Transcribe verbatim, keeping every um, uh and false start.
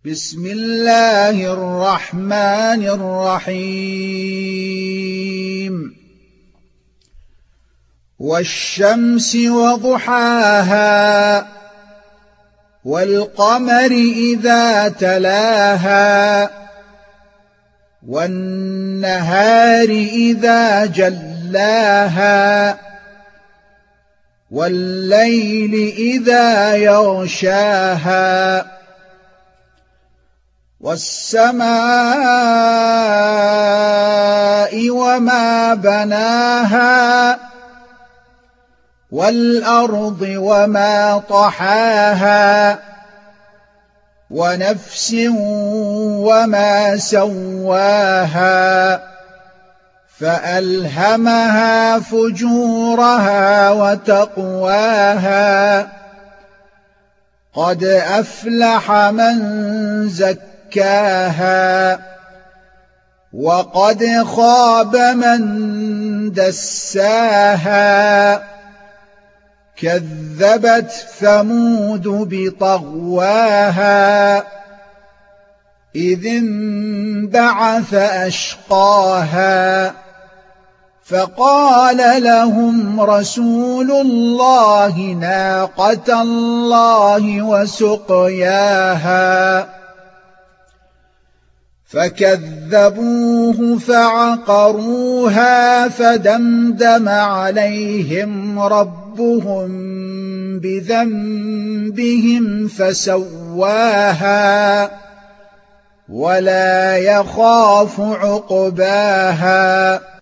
بسم الله الرحمن الرحيم والشمس وضحاها والقمر إذا تلاها والنهار إذا جلاها والليل إذا يغشاها والسماء وما بناها والأرض وما طحاها ونفس وما سواها فألهمها فجورها وتقواها قد أفلح من زكاها وقد خاب من دساها كذبت ثمود بطغواها إذ انبعث أشقاها فقال لهم رسول الله ناقة الله وسقياها فكذبوه فعقروها فدمدم عليهم ربهم بذنبهم فسواها ولا يخاف عقباها